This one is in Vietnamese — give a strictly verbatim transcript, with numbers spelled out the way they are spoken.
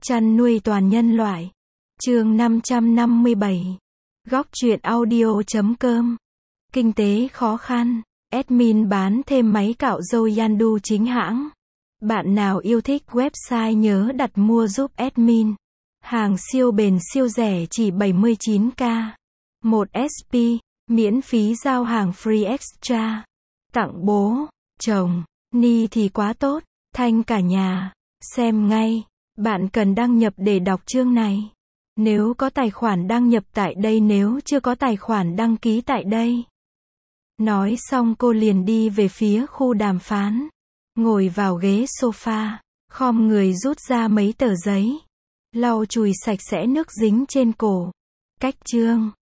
Chăn nuôi toàn nhân loại. Chương năm trăm năm mươi bảy. Góc truyện audio chấm com. Kinh tế khó khăn. Admin bán thêm máy cạo râu Yandu chính hãng. Bạn nào yêu thích website nhớ đặt mua giúp admin. Hàng siêu bền siêu rẻ chỉ bảy mươi chín k. một ét pê, miễn phí giao hàng free extra. Tặng bố, chồng, ni thì quá tốt, thanh cả nhà. Xem ngay. Bạn cần đăng nhập để đọc chương này. Nếu có tài khoản đăng nhập tại đây, nếu chưa có tài khoản đăng ký tại đây. Nói xong cô liền đi về phía khu đàm phán. Ngồi vào ghế sofa, khom người rút ra mấy tờ giấy. Lau chùi sạch sẽ nước dính trên cổ. Cách chương.